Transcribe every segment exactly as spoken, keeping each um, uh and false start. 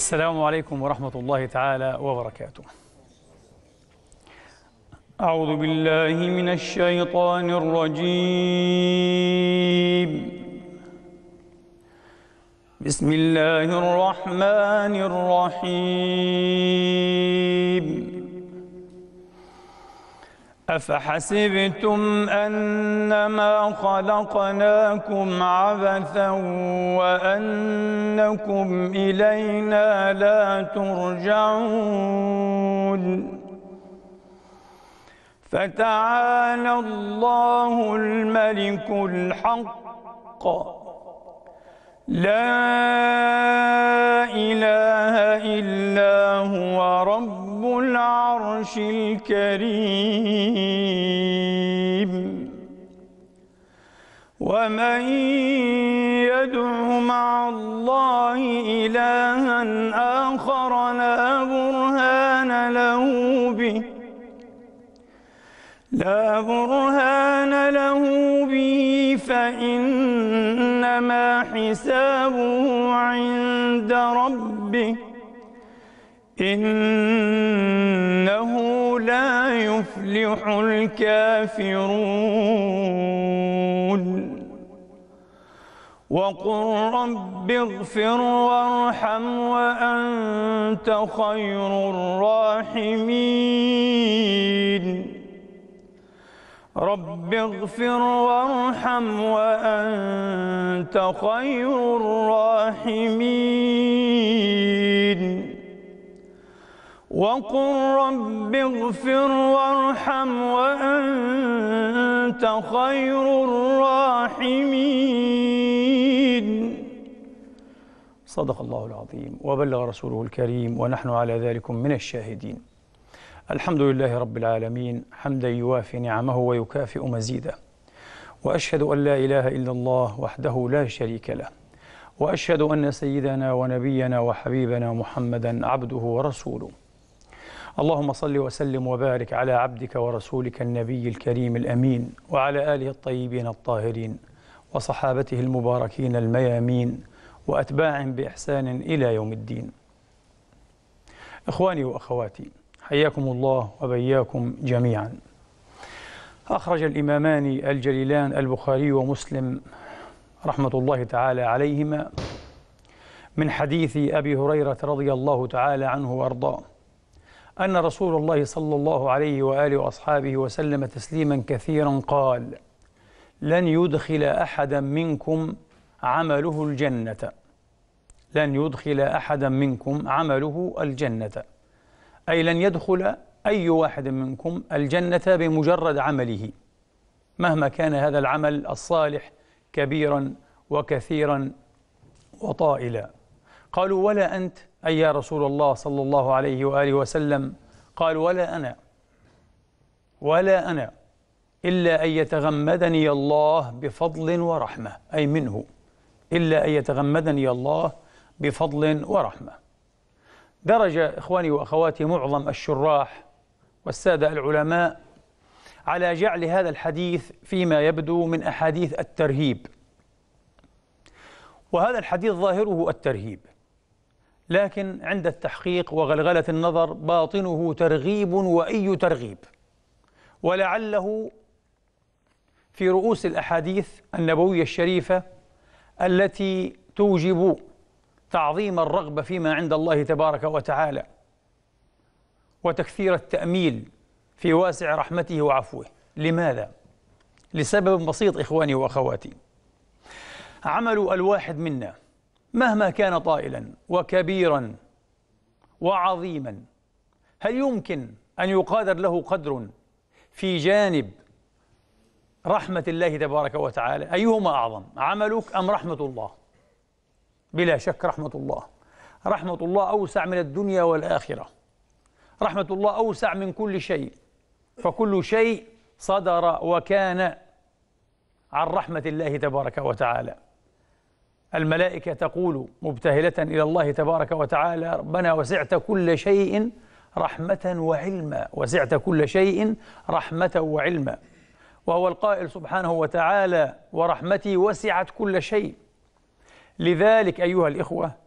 السلام عليكم ورحمة الله تعالى وبركاته. أعوذ بالله من الشيطان الرجيم. بسم الله الرحمن الرحيم. أفحسبتم أنما خلقناكم عبثا وأنكم إلينا لا ترجعون فتعالى الله الملك الحق لا إله إلا هو رب العرش الكريم. ومن يدع مع الله إلها آخر لا برهان له به لا برهان له به فإنما حسابه عند ربه إنه لا يفلح الكافرون. وقل رب اغفر وارحم وأنت خير الراحمين. رب اغفر وارحم وأنت خير الراحمين. وقل رب اغفر وارحم وأنت خير الراحمين. صدق الله العظيم وبلغ رسوله الكريم ونحن على ذلك من الشاهدين. الحمد لله رب العالمين حمدا يوافي نعمه ويكافئ مزيده، وأشهد أن لا إله إلا الله وحده لا شريك له، وأشهد أن سيدنا ونبينا وحبيبنا محمدا عبده ورسوله. اللهم صل وسلم وبارك على عبدك ورسولك النبي الكريم الأمين، وعلى آله الطيبين الطاهرين وصحابته المباركين الميامين وأتباعهم بإحسان إلى يوم الدين. إخواني وأخواتي، حياكم الله وبياكم جميعا. أخرج الإمامان الجليلان البخاري ومسلم رحمة الله تعالى عليهما من حديث أبي هريرة رضي الله تعالى عنه وأرضاه أن رسول الله صلى الله عليه وآله وأصحابه وسلم تسليما كثيرا قال: لن يدخل أحدا منكم عمله الجنة لن يدخل أحدا منكم عمله الجنة أي لن يدخل أي واحد منكم الجنة بمجرد عمله، مهما كان هذا العمل الصالح كبيرا وكثيرا وطائلا. قالوا: ولا أنت أي يا رسول الله صلى الله عليه وآله وسلم؟ قال: ولا أنا ولا أنا إلا أن يتغمدني الله بفضل ورحمة، أي منه، إلا أن يتغمدني الله بفضل ورحمة. درج إخواني وأخواتي معظم الشراح والسادة العلماء على جعل هذا الحديث فيما يبدو من أحاديث الترهيب، وهذا الحديث ظاهره الترهيب، لكن عند التحقيق وغلغلة النظر باطنه ترغيب وأي ترغيب، ولعله في رؤوس الأحاديث النبوية الشريفة التي توجب تعظيم الرغبة فيما عند الله تبارك وتعالى وتكثير التأميل في واسع رحمته وعفوه. لماذا؟ لسبب بسيط إخواني وأخواتي. عمل الواحد منا مهما كان طائلا وكبيرا وعظيما، هل يمكن أن يقادر له قدر في جانب رحمة الله تبارك وتعالى؟ أيهما أعظم، عملك أم رحمة الله؟ بلا شك رحمة الله. رحمة الله أوسع من الدنيا والآخرة، رحمة الله أوسع من كل شيء، فكل شيء صدر وكان عن رحمة الله تبارك وتعالى. الملائكة تقول مبتهلة إلى الله تبارك وتعالى: ربنا وسعت كل شيء رحمة وعلما، وسعت كل شيء رحمة وعلما. وهو القائل سبحانه وتعالى: ورحمتي وسعت كل شيء. لذلك أيها الإخوة،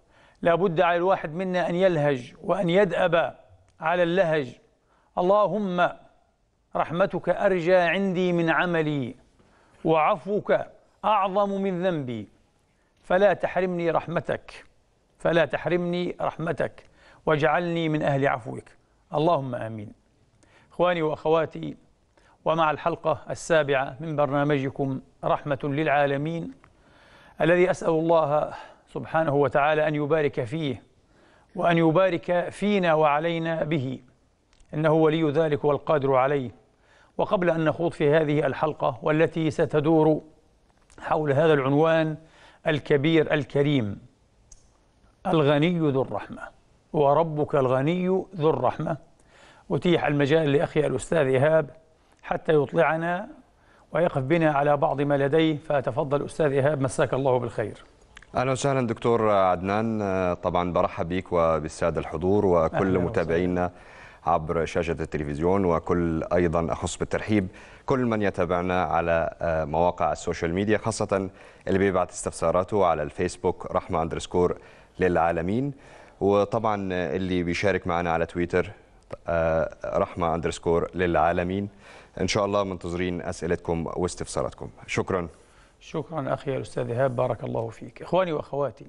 لا بد على الواحد منا أن يلهج وأن يدأب على اللهج. اللهم رحمتك أرجى عندي من عملي، وعفوك أعظم من ذنبي، فلا تحرمني رحمتك فلا تحرمني رحمتك واجعلني من أهل عفوك، اللهم آمين. إخواني وأخواتي، ومع الحلقة السابعة من برنامجكم رحمة للعالمين، الذي أسأل الله سبحانه وتعالى أن يبارك فيه وأن يبارك فينا وعلينا به، إنه ولي ذلك والقادر عليه. وقبل أن نخوض في هذه الحلقة والتي ستدور حول هذا العنوان الكبير الكريم، الغني ذو الرحمة، وربك الغني ذو الرحمة، أتيح المجال لأخي الأستاذ إيهاب حتى يطلعنا ويقف بنا على بعض ما لديه. فتفضل أستاذ إيهاب، مساك الله بالخير. أهلا وسهلا دكتور عدنان، طبعا برحب بك وبالسادة الحضور وكل متابعينا عبر شاشة التلفزيون، وكل أيضا أخص بالترحيب كل من يتابعنا على مواقع السوشيال ميديا، خاصة اللي بيبعت استفساراته على الفيسبوك رحمة اندرسكور للعالمين، وطبعا اللي بيشارك معنا على تويتر رحمة اندرسكور للعالمين. إن شاء الله منتظرين أسئلتكم واستفساراتكم. شكرا. شكرا أخي الأستاذ إيهاب، بارك الله فيك. إخواني وأخواتي،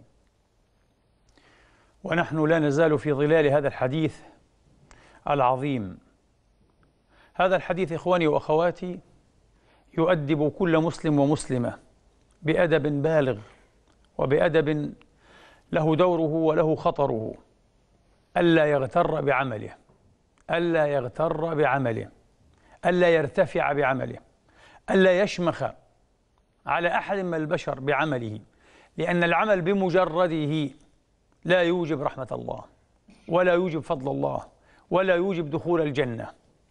ونحن لا نزال في ظلال هذا الحديث العظيم. هذا الحديث إخواني وأخواتي يؤدب كل مسلم ومسلمة بأدب بالغ، وبأدب له دوره وله خطره، ألا يغتر بعمله ألا يغتر بعمله ألا يرتفع بعمله، ألا يشمخ على أحد من البشر بعمله، لأن العمل بمجرده لا يوجب رحمة الله، ولا يوجب فضل الله، ولا يوجب دخول الجنة،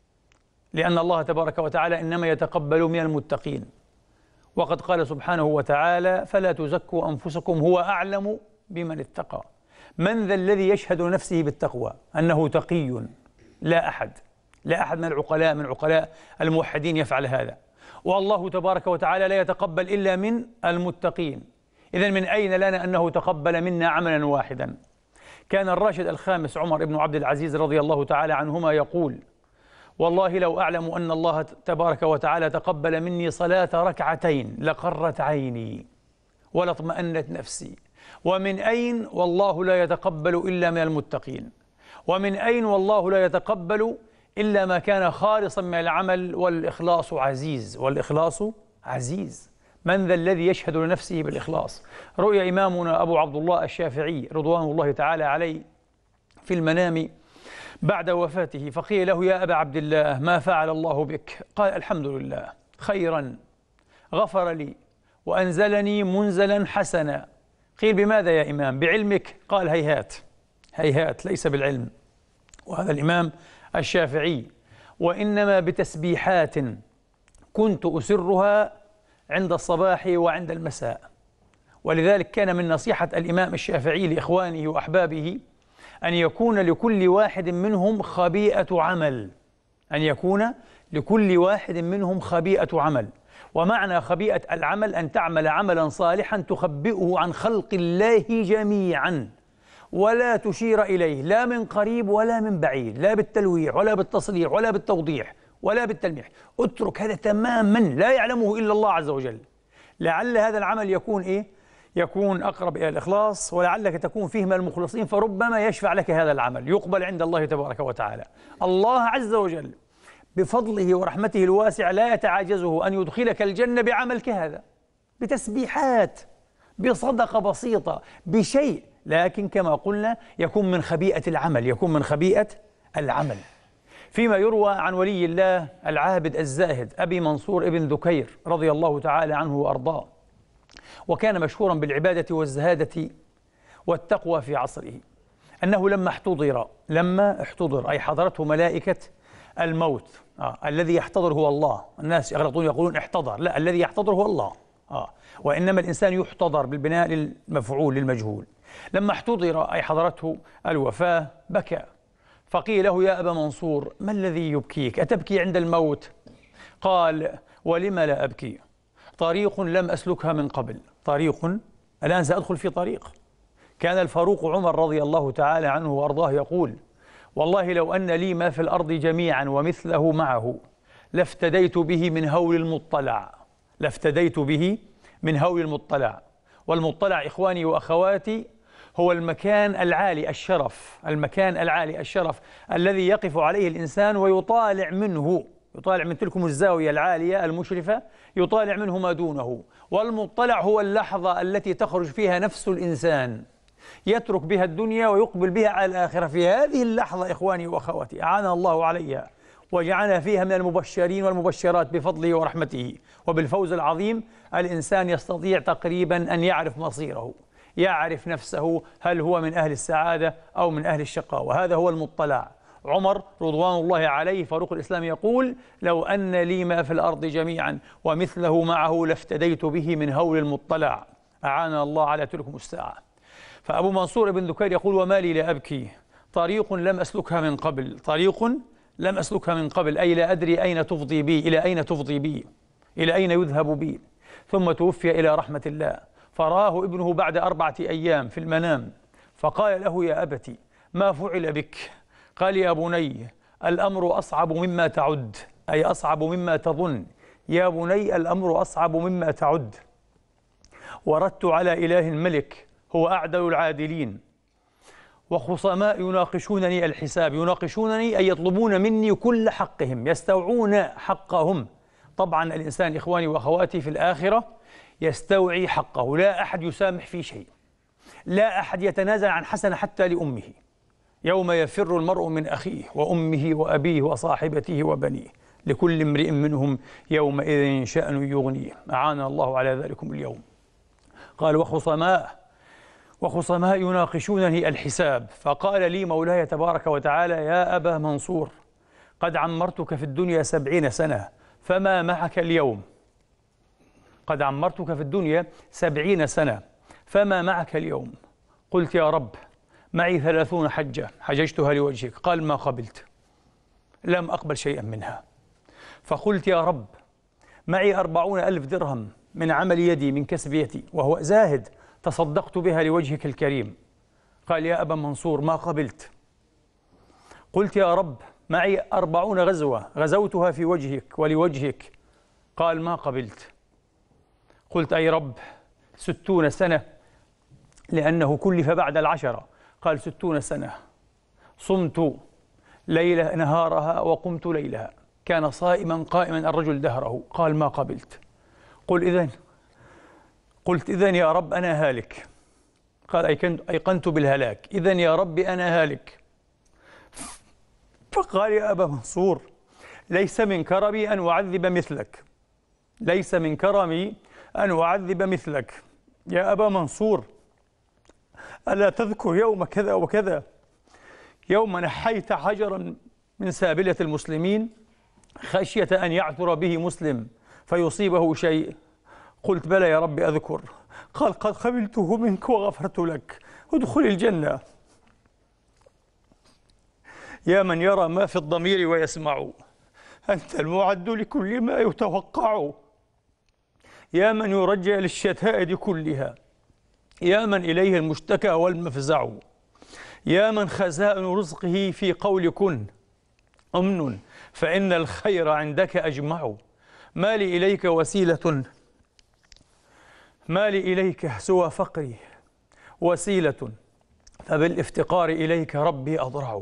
لأن الله تبارك وتعالى إنما يتقبل من المتقين. وقد قال سبحانه وتعالى: فلا تزكوا أنفسكم هو أعلم بمن اتقى. من ذا الذي يشهد لنفسه بالتقوى أنه تقي؟ لا أحد لا أحد من العقلاء من عقلاء الموحدين يفعل هذا. والله تبارك وتعالى لا يتقبل إلا من المتقين. إذن من أين لنا أنه تقبل منا عملا واحدا؟ كان الراشد الخامس عمر بن عبد العزيز رضي الله تعالى عنهما يقول: والله لو أعلم أن الله تبارك وتعالى تقبل مني صلاة ركعتين لقرت عيني ولاطمأنت نفسي. ومن أين؟ والله لا يتقبل إلا من المتقين. ومن أين؟ والله لا يتقبل إلا ما كان خالصا من العمل، والإخلاص عزيز والإخلاص عزيز. من ذا الذي يشهد لنفسه بالإخلاص؟ رؤيا إمامنا أبو عبد الله الشافعي رضوان الله تعالى عليه في المنام بعد وفاته، فقيل له: يا أبا عبد الله، ما فعل الله بك؟ قال: الحمد لله، خيرا، غفر لي وأنزلني منزلا حسنا. قيل: بماذا يا إمام؟ بعلمك؟ قال: هيهات هيهات، ليس بالعلم. وهذا الإمام الشافعي: وإنما بتسبيحات كنت أسرها عند الصباح وعند المساء. ولذلك كان من نصيحة الإمام الشافعي لإخوانه وأحبابه أن يكون لكل واحد منهم خبيئة عمل أن يكون لكل واحد منهم خبيئة عمل. ومعنى خبيئة العمل أن تعمل عملا صالحا تخبئه عن خلق الله جميعا، ولا تشير إليه لا من قريب ولا من بعيد، لا بالتلويح ولا بالتصريح ولا بالتوضيح ولا بالتلميح. اترك هذا تماما، لا يعلمه إلا الله عز وجل. لعل هذا العمل يكون إيه؟ يكون أقرب إلى الإخلاص، ولعلك تكون فيه من المخلصين، فربما يشفع لك هذا العمل يقبل عند الله تبارك وتعالى. الله عز وجل بفضله ورحمته الواسعة لا يتعاجزه أن يدخلك الجنة بعمل كهذا، بتسبيحات، بصدقة بسيطة، بشيء، لكن كما قلنا يكون من خبيئة العمل يكون من خبيئة العمل. فيما يروى عن ولي الله العابد الزاهد أبي منصور ابن ذكير رضي الله تعالى عنه وأرضاه، وكان مشهورا بالعبادة والزهادة والتقوى في عصره، أنه لما احتضر لما احتضر أي حضرته ملائكة الموت. آه. الذي يحتضر هو الله. الناس يغلطون يقولون احتضر، لا، الذي يحتضر هو الله. آه. وإنما الإنسان يحتضر بالبناء للمفعول للمجهول. لما احتضر أي حضرته الوفاة بكى، فقيل له: يا أبا منصور، ما الذي يبكيك؟ أتبكي عند الموت؟ قال: ولم لا أبكي؟ طريق لم أسلكها من قبل. طريق، الآن سأدخل في طريق كان الفاروق عمر رضي الله تعالى عنه وأرضاه يقول: والله لو أن لي ما في الأرض جميعا ومثله معه لافتديت به من هول المطلع لافتديت به من هول المطلع. والمطلع إخواني وأخواتي هو المكان العالي الشرف المكان العالي الشرف الذي يقف عليه الإنسان ويطالع منه يطالع من تلكم الزاوية العالية المشرفة، يطالع منه ما دونه. والمطلع هو اللحظة التي تخرج فيها نفس الإنسان، يترك بها الدنيا ويقبل بها على الآخرة. في هذه اللحظة إخواني وأخواتي أعاننا الله عليها وجعلنا فيها من المبشرين والمبشرات بفضله ورحمته وبالفوز العظيم. الإنسان يستطيع تقريبا أن يعرف مصيره، يعرف نفسه، هل هو من أهل السعادة أو من أهل الشقاوة. هذا هو المطلع. عمر رضوان الله عليه فاروق الإسلام يقول: لو أن لي ما في الأرض جميعا ومثله معه لافتديت به من هول المطلع. أعاننا الله على تلكم الساعة. فأبو منصور بن ذكير يقول: وما لي لا أبكي، طريق لم أسلكها من قبل طريق لم أسلكها من قبل أي لا أدري أين تفضي بي إلى أين تفضي بي إلى أين يذهب بي. ثم توفي إلى رحمة الله، فرآه ابنه بعد أربعة أيام في المنام فقال له: يا أبت ما فعل بك؟ قال: يا بني الأمر أصعب مما تعد، أي أصعب مما تظن. يا بني الأمر أصعب مما تعد. وردت على إله الملك هو أعدل العادلين، وخصماء يناقشونني الحساب. يناقشونني أي يطلبون مني كل حقهم، يستوعون حقهم. طبعا الإنسان إخواني وأخواتي في الآخرة يستوعي حقه، لا أحد يسامح في شيء، لا أحد يتنازل عن حسنة حتى لأمه. يوم يفر المرء من أخيه وأمه وأبيه وصاحبته وبنيه لكل امرئ منهم يومئذ شأن يغنيه. أعاننا الله على ذلكم اليوم. قال: وخصماء وخصماء يناقشونني الحساب. فقال لي مولاي تبارك وتعالى: يا أبا منصور قد عمرتك في الدنيا سبعين سنة فما معك اليوم. قد عمرتك في الدنيا سبعين سنة فما معك اليوم. قلت: يا رب معي ثلاثون حجة حججتها لوجهك. قال: ما قبلت، لم أقبل شيئا منها. فقلت: يا رب معي أربعون ألف درهم من عمل يدي من كسب يدي وهو زاهد تصدقت بها لوجهك الكريم. قال: يا أبا منصور ما قبلت. قلت: يا رب معي أربعون غزوة غزوتها في وجهك ولوجهك. قال: ما قبلت. قلت: أي رب ستون سنة، لأنه كلف بعد العشرة. قال: ستون سنة صمت ليلة نهارها وقمت ليلها. كان صائما قائما الرجل دهره. قال: ما قبلت. قل إذن قلت: إذن يا رب أنا هالك. قال: أيقنت بالهلاك. إذن يا رب أنا هالك. فقال: يا أبا منصور ليس من كرمي أن أعذب مثلك، ليس من كرمي أن أعذب مثلك. يا أبا منصور ألا تذكر يوم كذا وكذا، يوم نحيت حجرا من سابلة المسلمين خشية أن يعثر به مسلم فيصيبه شيء؟ قلت: بلى يا رب أذكر. قال: قد قبلته منك وغفرت لك، ادخل الجنة. يا من يرى ما في الضمير ويسمع، أنت المعد لكل ما يتوقع. يا من يرجى للشتائد كلها، يا من إليه المشتكى والمفزع. يا من خزائن رزقه في قول كن أمن، فإن الخير عندك أجمع. ما لي إليك وسيلة ما لي إليك سوى فقري وسيلة، فبالافتقار إليك ربي أضرع.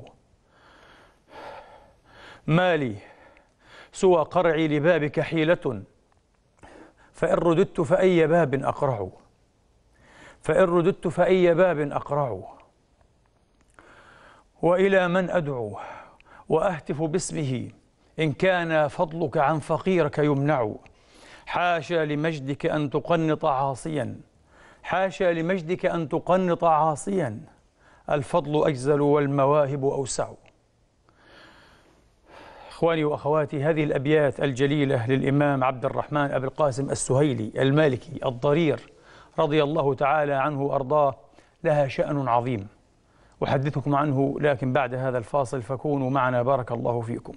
ما لي سوى قرعي لبابك حيلة، فإن رددت فأي باب أقرع فإن رددت فأي باب أقرع. وإلى من أدعو وأهتف باسمه إن كان فضلك عن فقيرك يمنع. حاشا لمجدك أن تقنط عاصيا، حاشا لمجدك أن تقنط عاصيا، الفضل أجزل والمواهب أوسع. إخواني وأخواتي، هذه الأبيات الجليلة للإمام عبد الرحمن أبي القاسم السهيلي المالكي الضرير رضي الله تعالى عنه وأرضاه لها شأن عظيم، أحدثكم عنه لكن بعد هذا الفاصل، فكونوا معنا بارك الله فيكم.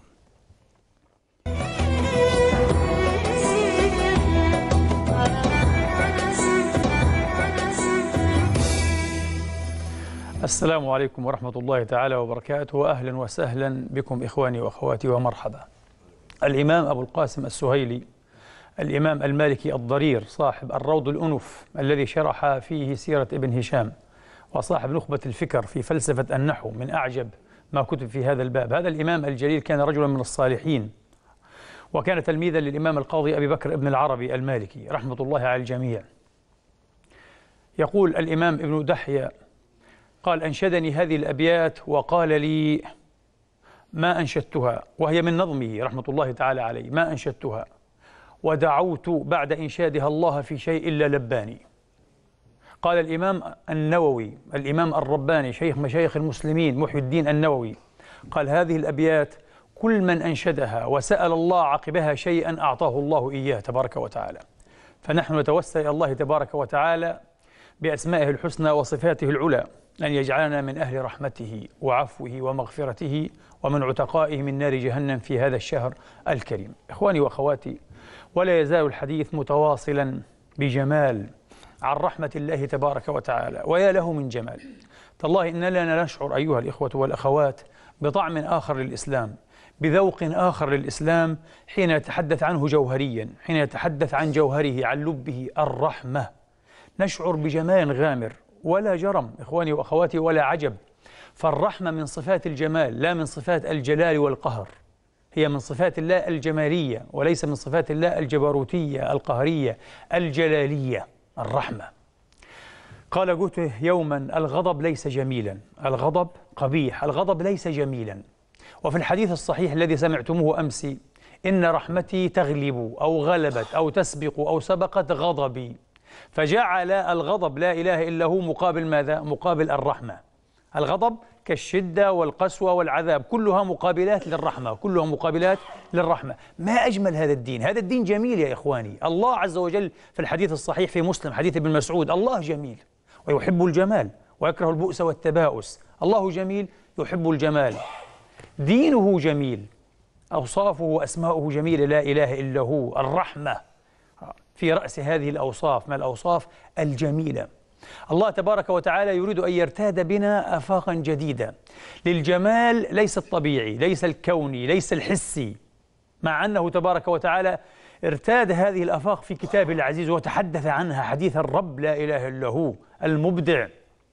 السلام عليكم ورحمة الله تعالى وبركاته، وأهلا وسهلا بكم إخواني وأخواتي ومرحبا. الإمام أبو القاسم السهيلي، الإمام المالكي الضرير، صاحب الروض الأنف الذي شرح فيه سيرة ابن هشام، وصاحب نخبة الفكر في فلسفة النحو، من أعجب ما كتب في هذا الباب. هذا الإمام الجليل كان رجلا من الصالحين، وكان تلميذا للإمام القاضي أبي بكر ابن العربي المالكي رحمة الله على الجميع. يقول الإمام ابن دحية قال: أنشدني هذه الأبيات وقال لي ما أنشدتها، وهي من نظمه رحمة الله تعالى عليه: ما أنشدتها ودعوت بعد إنشادها الله في شيء إلا لباني. قال الإمام النووي، الإمام الرباني، شيخ مشايخ المسلمين، محي الدين النووي، قال: هذه الأبيات كل من أنشدها وسأل الله عقبها شيئا أعطاه الله إياه تبارك وتعالى. فنحن نتوسل إلى الله تبارك وتعالى بأسمائه الحسنى وصفاته العلى أن يجعلنا من أهل رحمته وعفوه ومغفرته ومن عتقائه من نار جهنم في هذا الشهر الكريم. إخواني وأخواتي، ولا يزال الحديث متواصلا بجمال عن رحمة الله تبارك وتعالى، ويا له من جمال. تالله إننا نشعر أيها الإخوة والأخوات بطعم آخر للإسلام، بذوق آخر للإسلام حين يتحدث عنه جوهريا، حين يتحدث عن جوهره، عن لبه، الرحمة. نشعر بجمال غامر، ولا جرم إخواني وأخواتي ولا عجب، فالرحمة من صفات الجمال لا من صفات الجلال والقهر، هي من صفات الله الجمالية وليس من صفات الله الجبروتية القهرية الجلالية. الرحمة. قال جوته يوما: الغضب ليس جميلا، الغضب قبيح، الغضب ليس جميلا. وفي الحديث الصحيح الذي سمعتموه أمس: إن رحمتي تغلب أو غلبت أو تسبق أو سبقت غضبي. فجعل الغضب لا إله إلا هو مقابل ماذا؟ مقابل الرحمة. الغضب كالشدة والقسوة والعذاب كلها مقابلات للرحمة، كلها مقابلات للرحمة. ما أجمل هذا الدين، هذا الدين جميل يا إخواني. الله عز وجل في الحديث الصحيح في مسلم حديث ابن مسعود: الله جميل ويحب الجمال ويكره البؤس والتباؤس. الله جميل يحب الجمال، دينه جميل، أوصافه وأسماؤه جميلة، لا إله إلا هو. الرحمة في رأس هذه الأوصاف، ما الأوصاف الجميلة. الله تبارك وتعالى يريد أن يرتاد بنا آفاقا جديدة للجمال، ليس الطبيعي، ليس الكوني، ليس الحسي، مع أنه تبارك وتعالى ارتاد هذه الآفاق في كتابه العزيز وتحدث عنها حديث الرب لا إله إلا هو المبدع،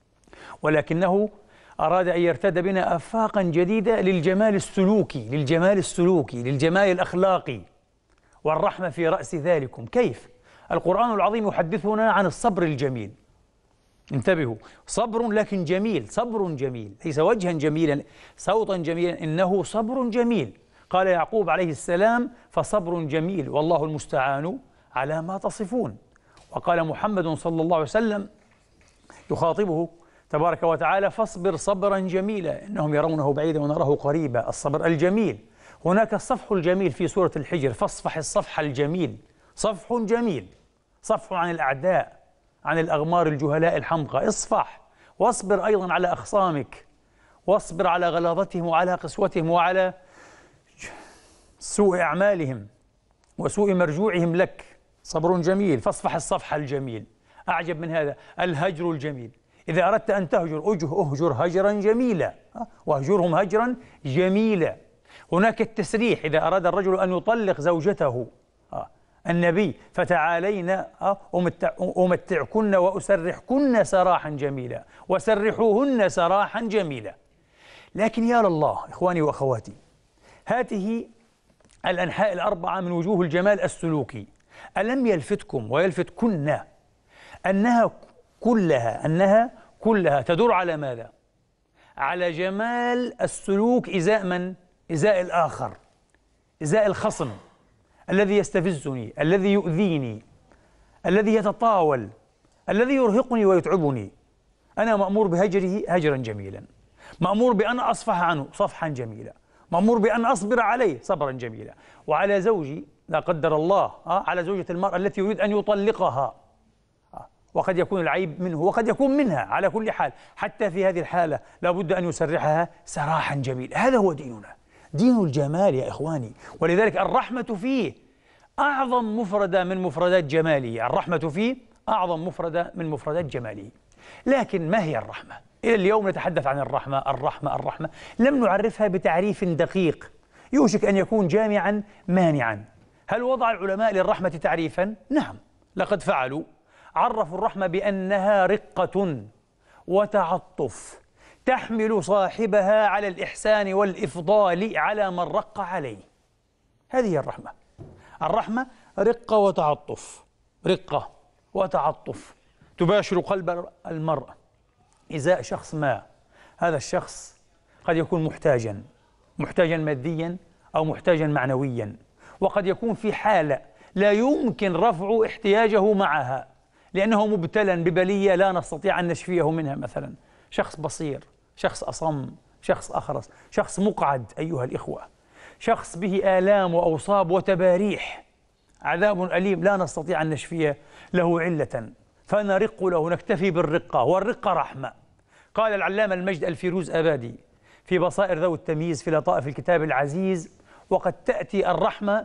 ولكنه أراد أن يرتاد بنا آفاقا جديدة للجمال السلوكي، للجمال السلوكي، للجمال الأخلاقي، والرحمة في رأس ذلكم. كيف؟ القرآن العظيم يحدثنا عن الصبر الجميل. انتبهوا، صبر لكن جميل، صبر جميل، ليس وجها جميلا، صوتا جميلا، إنه صبر جميل. قال يعقوب عليه السلام: فصبر جميل والله المستعان على ما تصفون. وقال محمد صلى الله عليه وسلم يخاطبه تبارك وتعالى: فاصبر صبرا جميلا إنهم يرونه بعيدا ونراه قريبا. الصبر الجميل. هناك الصفح الجميل في سورة الحجر: فاصفح الصفح الجميل. صفح جميل، صفح عن الأعداء، عن الأغمار الجهلاء الحمقى. اصفح، واصبر أيضا على أخصامك، واصبر على غلاظتهم وعلى قسوتهم وعلى سوء أعمالهم وسوء مرجوعهم لك. صبر جميل، فاصفح الصفح الجميل. أعجب من هذا الهجر الجميل. إذا أردت أن تهجر أهجر هجرا جميلا، واهجرهم هجرا جميلا. هناك التسريح، إذا أراد الرجل أن يطلق زوجته، النبي: فتعالينا أمتعكن وأسرحكن سراحا جميلا، وسرحوهن سراحا جميلا. لكن يا لله إخواني وأخواتي، هذه الأنحاء الأربعة من وجوه الجمال السلوكي، ألم يلفتكم ويلفتكن أنها كلها أنها كلها تدور على ماذا؟ على جمال السلوك إزاء من؟ إزاء الآخر، إزاء الخصم الذي يستفزني، الذي يؤذيني، الذي يتطاول، الذي يرهقني ويتعبني. أنا مأمور بهجره هجرا جميلا، مأمور بأن أصفح عنه صفحا جميلا، مأمور بأن أصبر عليه صبرا جميلا. وعلى زوجي لا قدر الله، على زوجة المرأة التي يريد أن يطلقها، وقد يكون العيب منه وقد يكون منها، على كل حال حتى في هذه الحالة لابد أن يسرحها سراحا جميلا. هذا هو ديننا، دين الجمال يا إخواني. ولذلك الرحمة فيه أعظم مفردة من مفردات جماله، الرحمة فيه أعظم مفردة من مفردات جماله. لكن ما هي الرحمة؟ إلى اليوم نتحدث عن الرحمة الرحمة الرحمة، لم نعرفها بتعريف دقيق يوشك أن يكون جامعا مانعا. هل وضع العلماء للرحمة تعريفا؟ نعم، لقد فعلوا. عرفوا الرحمة بأنها رقة وتعطف تحمل صاحبها على الإحسان والإفضال على من رق عليه. هذه الرحمة. الرحمة رقة وتعطف، رقة وتعطف تباشر قلب المرء إزاء شخص ما. هذا الشخص قد يكون محتاجا، محتاجا ماديا أو محتاجا معنويا، وقد يكون في حالة لا يمكن رفع احتياجه معها لأنه مبتلى ببلية لا نستطيع أن نشفيه منها. مثلا شخص بصير، شخص أصم، شخص أخرس، شخص مقعد أيها الإخوة، شخص به آلام وأوصاب وتباريح، عذاب أليم لا نستطيع أن نشفيه له علة، فنرق له، نكتفي بالرقة، والرقة رحمة. قال العلامة المجد الفيروز أبادي في بصائر ذوي التمييز في لطائف الكتاب العزيز: وقد تأتي الرحمة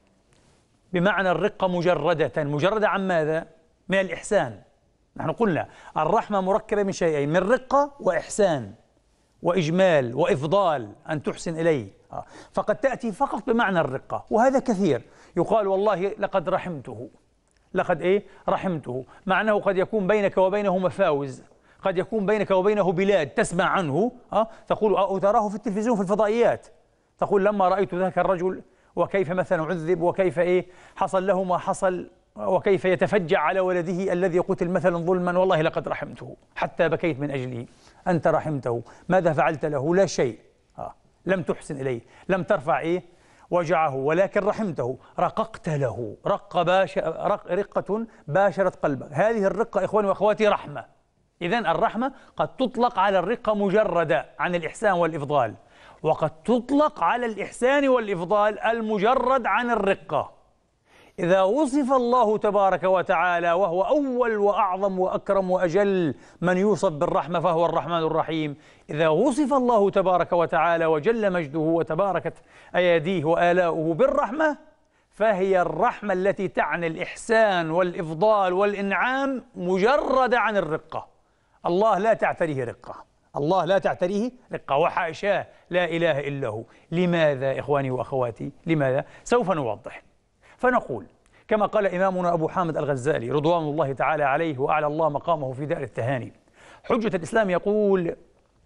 بمعنى الرقة مجردة. مجردة عن ماذا؟ من الإحسان. نحن قلنا الرحمة مركبة من شيئين، من رقة وإحسان وإجمال وإفضال، أن تحسن إليه. فقد تأتي فقط بمعنى الرقة، وهذا كثير. يقال والله لقد رحمته، لقد إيه؟ رحمته، مع أنه قد يكون بينك وبينه مفاوز، قد يكون بينك وبينه بلاد تسمع عنه، أه؟ تقول أو تراه في التلفزيون في الفضائيات، تقول لما رأيت ذاك الرجل وكيف مثلا عذب، وكيف إيه حصل له ما حصل، وكيف يتفجع على ولده الذي قتل مثلا ظلما، والله لقد رحمته حتى بكيت من أجله. أنت رحمته، ماذا فعلت له؟ لا شيء. أه؟ لم تحسن إليه، لم ترفع إيه وجعه، ولكن رحمته، رققت له، رق باش رق رقة باشرت قلبك. هذه الرقة إخواني وأخواتي رحمة. إذن الرحمة قد تطلق على الرقة مجردة عن الإحسان والإفضال، وقد تطلق على الإحسان والإفضال المجرد عن الرقة. إذا وصف الله تبارك وتعالى وهو أول وأعظم وأكرم وأجل من يوصف بالرحمة فهو الرحمن الرحيم، إذا وصف الله تبارك وتعالى وجل مجده وتباركت أياديه وآلاؤه بالرحمة، فهي الرحمة التي تعني الإحسان والإفضال والإنعام مجرد عن الرقة. الله لا تعتريه رقة، الله لا تعتريه رقة، وحاشاه، لا إله إلا هو. لماذا إخواني وأخواتي؟ لماذا؟ سوف نوضح. فنقول كما قال إمامنا أبو حامد الغزالي رضوان الله تعالى عليه وأعلى الله مقامه في دار التهاني، حجة الإسلام يقول: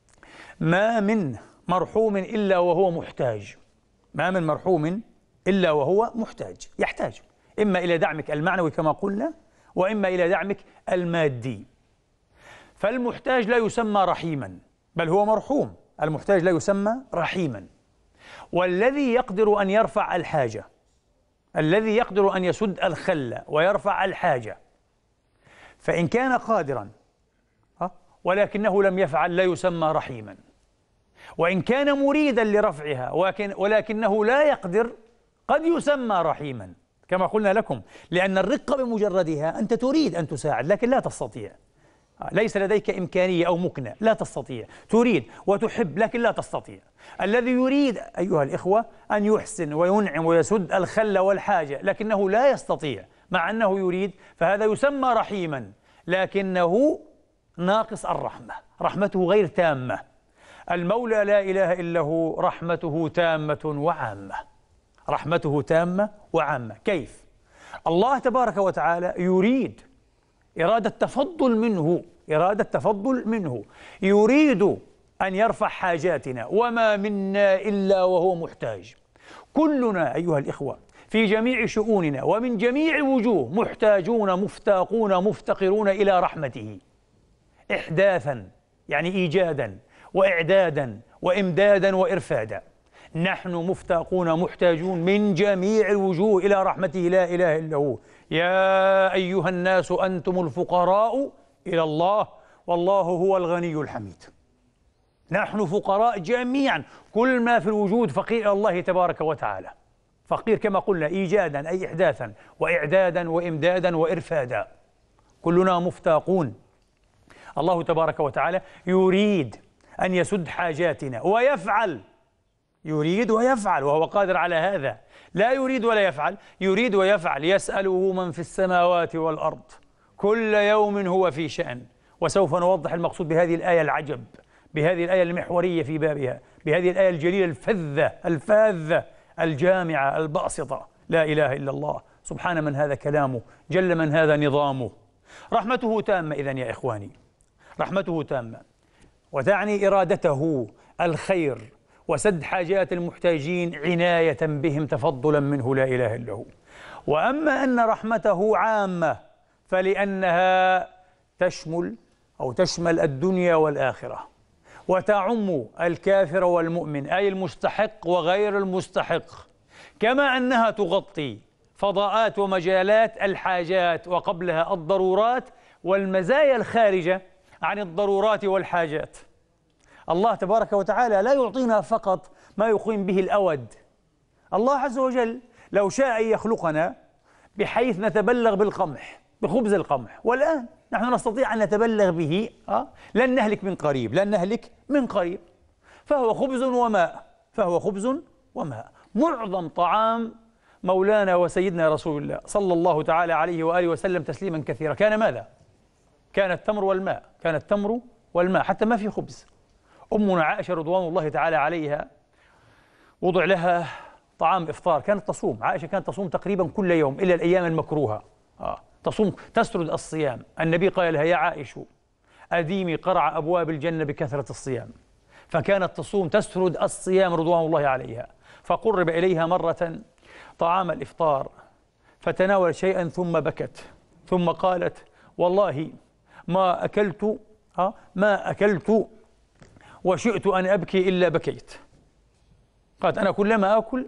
ما من مرحوم إلا وهو محتاج، ما من مرحوم إلا وهو محتاج، يحتاج إما إلى دعمك المعنوي كما قلنا، وإما إلى دعمك المادي. فالمحتاج لا يسمى رحيما، بل هو مرحوم. المحتاج لا يسمى رحيما. والذي يقدر أن يرفع الحاجة، الذي يقدر أن يسد الخل ويرفع الحاجة، فإن كان قادرا ولكنه لم يفعل لا يسمى رحيما. وإن كان مريدا لرفعها ولكنه لا يقدر قد يسمى رحيما، كما قلنا لكم، لأن الرقة بمجردها أنت تريد أن تساعد لكن لا تستطيع، ليس لديك إمكانية أو مكنة، لا تستطيع، تريد وتحب لكن لا تستطيع. الذي يريد أيها الإخوة أن يحسن وينعم ويسد الخل والحاجة لكنه لا يستطيع مع أنه يريد، فهذا يسمى رحيما، لكنه ناقص الرحمة، رحمته غير تامة. المولى لا إله إلا هو رحمته تامة وعامة، رحمته تامة وعامة. كيف؟ الله تبارك وتعالى يريد إرادة تفضل منه، إرادة تفضل منه، يريد أن يرفع حاجاتنا، وما منا إلا وهو محتاج. كلنا أيها الإخوة في جميع شؤوننا ومن جميع الوجوه محتاجون مفتاقون مفتقرون إلى رحمته، إحداثا يعني إيجادا، وإعدادا وإمدادا وإرفادا. نحن مفتاقون محتاجون من جميع الوجوه إلى رحمته لا إله إلا هو. يا أيها الناس أنتم الفقراء إلى الله والله هو الغني الحميد. نحن فقراء جميعا، كل ما في الوجود فقير إلى الله تبارك وتعالى، فقير كما قلنا إيجادا أي إحداثا وإعدادا وإمدادا وإرفادا، كلنا مفتاقون. الله تبارك وتعالى يريد أن يسد حاجاتنا ويفعل، يريد ويفعل وهو قادر على هذا، لا يريد ولا يفعل، يريد ويفعل. يسأله من في السماوات والأرض كل يوم هو في شأن وسوف نوضح المقصود بهذه الآية العجب، بهذه الآية المحورية في بابها، بهذه الآية الجليلة الفذة الفاذة الجامعة الباسطة. لا إله إلا الله، سبحان من هذا كلامه، جل من هذا نظامه. رحمته تامة إذن يا إخواني، رحمته تامة، وتعني إرادته الخير وسد حاجات المحتاجين عناية بهم تفضلا منه لا إله إلا هو. وأما أن رحمته عامة فلأنها تشمل أو تشمل الدنيا والآخرة، وتعم الكافر والمؤمن، أي المستحق وغير المستحق، كما أنها تغطي فضاءات ومجالات الحاجات وقبلها الضرورات والمزايا الخارجة عن الضرورات والحاجات. الله تبارك وتعالى لا يعطينا فقط ما يقيم به الأود. الله عز وجل لو شاء أن يخلقنا بحيث نتبلغ بالقمح، بخبز القمح، والآن نحن نستطيع أن نتبلغ به، أه؟ لن نهلك من قريب، لن نهلك من قريب، فهو خبز وماء، فهو خبز وماء. معظم طعام مولانا وسيدنا رسول الله صلى الله تعالى عليه وآله وسلم تسليما كثيرا كان ماذا؟ كان التمر والماء، كان التمر والماء، حتى ما في خبز. أمنا عائشة رضوان الله تعالى عليها وضع لها طعام إفطار، كانت تصوم، عائشة كانت تصوم تقريبا كل يوم إلا الأيام المكروهة، آه. تصوم تسرد الصيام. النبي قال لها: يا عائشة أديمي قرع أبواب الجنة بكثرة الصيام، فكانت تصوم تسرد الصيام رضوان الله عليها. فقرب إليها مرة طعام الإفطار فتناول شيئا ثم بكت، ثم قالت: والله ما أكلت آه ما أكلت وشئت أن أبكي إلا بكيت. قالت: أنا كلما أكل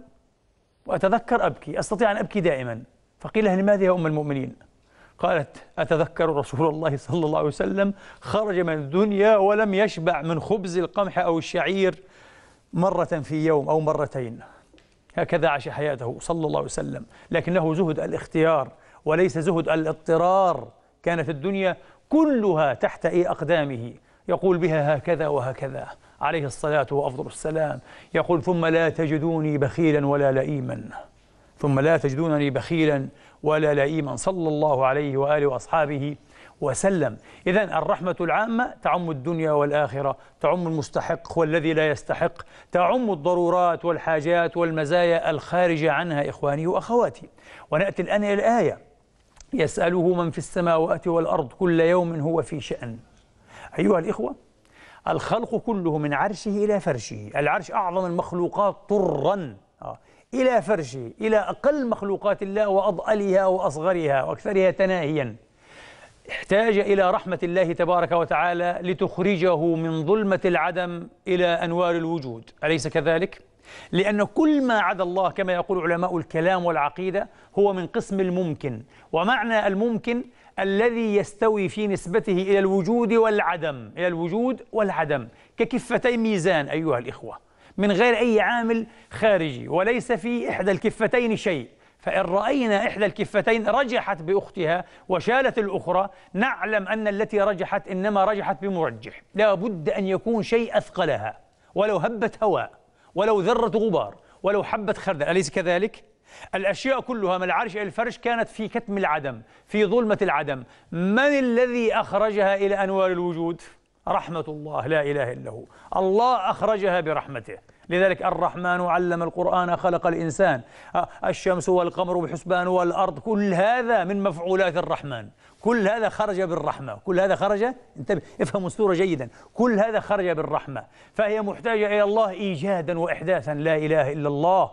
وأتذكر أبكي، أستطيع أن أبكي دائما. فقيل لها: لماذا يا أم المؤمنين؟ قالت: أتذكر رسول الله صلى الله عليه وسلم خرج من الدنيا ولم يشبع من خبز القمح أو الشعير مرة في يوم أو مرتين، هكذا عاش حياته صلى الله عليه وسلم، لكنه زهد الاختيار وليس زهد الاضطرار. كانت الدنيا كلها تحت أقدامه، يقول بها هكذا وهكذا عليه الصلاة وأفضل السلام، يقول: ثم لا تجدوني بخيلا ولا لئيما، ثم لا تجدونني بخيلا ولا لئيما، صلى الله عليه وآله وأصحابه وسلم. إذن الرحمة العامة تعم الدنيا والآخرة، تعم المستحق والذي لا يستحق، تعم الضرورات والحاجات والمزايا الخارجة عنها إخواني وأخواتي. ونأتي الآن إلى الآية: يسأله من في السماوات والأرض كل يوم هو في شأن. أيها الإخوة، الخلق كله من عرشه إلى فرشه، العرش أعظم المخلوقات طرا إلى فرشه، إلى أقل مخلوقات الله وأضألها وأصغرها وأكثرها تناهيا، احتاج إلى رحمة الله تبارك وتعالى لتخرجه من ظلمة العدم إلى أنوار الوجود، أليس كذلك؟ لأن كل ما عدا الله كما يقول علماء الكلام والعقيدة هو من قسم الممكن، ومعنى الممكن الذي يستوي في نسبته إلى الوجود والعدم، إلى الوجود والعدم، ككفتي ميزان أيها الإخوة، من غير أي عامل خارجي، وليس في إحدى الكفتين شيء. فإن رأينا إحدى الكفتين رجحت بأختها وشالت الأخرى، نعلم أن التي رجحت إنما رجحت بمرجح، لا بد أن يكون شيء أثقلها، ولو هبة هواء، ولو ذرة غبار، ولو حبة خردل، أليس كذلك؟ الأشياء كلها من العرش إلى الفرش كانت في كتم العدم، في ظلمة العدم. من الذي أخرجها إلى أنوار الوجود؟ رحمة الله، لا إله إلا هو. الله أخرجها برحمته. لذلك الرحمن علم القرآن خلق الإنسان، الشمس والقمر بحسبان والأرض، كل هذا من مفعولات الرحمن، كل هذا خرج بالرحمة، كل هذا خرج، انتبه افهموا السورة جيدا، كل هذا خرج بالرحمة. فهي محتاجة إلى الله إيجادا وإحداثا، لا إله إلا الله،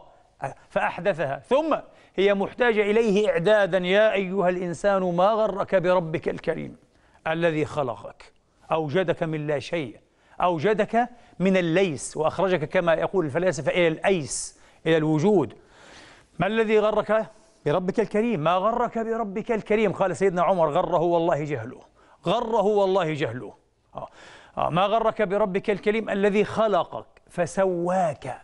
فأحدثها. ثم هي محتاجة إليه إعدادا، يا أيها الإنسان ما غرك بربك الكريم الذي خلقك، أوجدك من لا شيء، أوجدك من الليس وأخرجك كما يقول الفلاسفة إلى الأيس، إلى الوجود. ما الذي غرك بربك الكريم؟ ما غرك بربك الكريم؟ قال سيدنا عمر: غره والله جهله، غره والله جهله. آه. آه. ما غرك بربك الكريم الذي خلقك فسواك،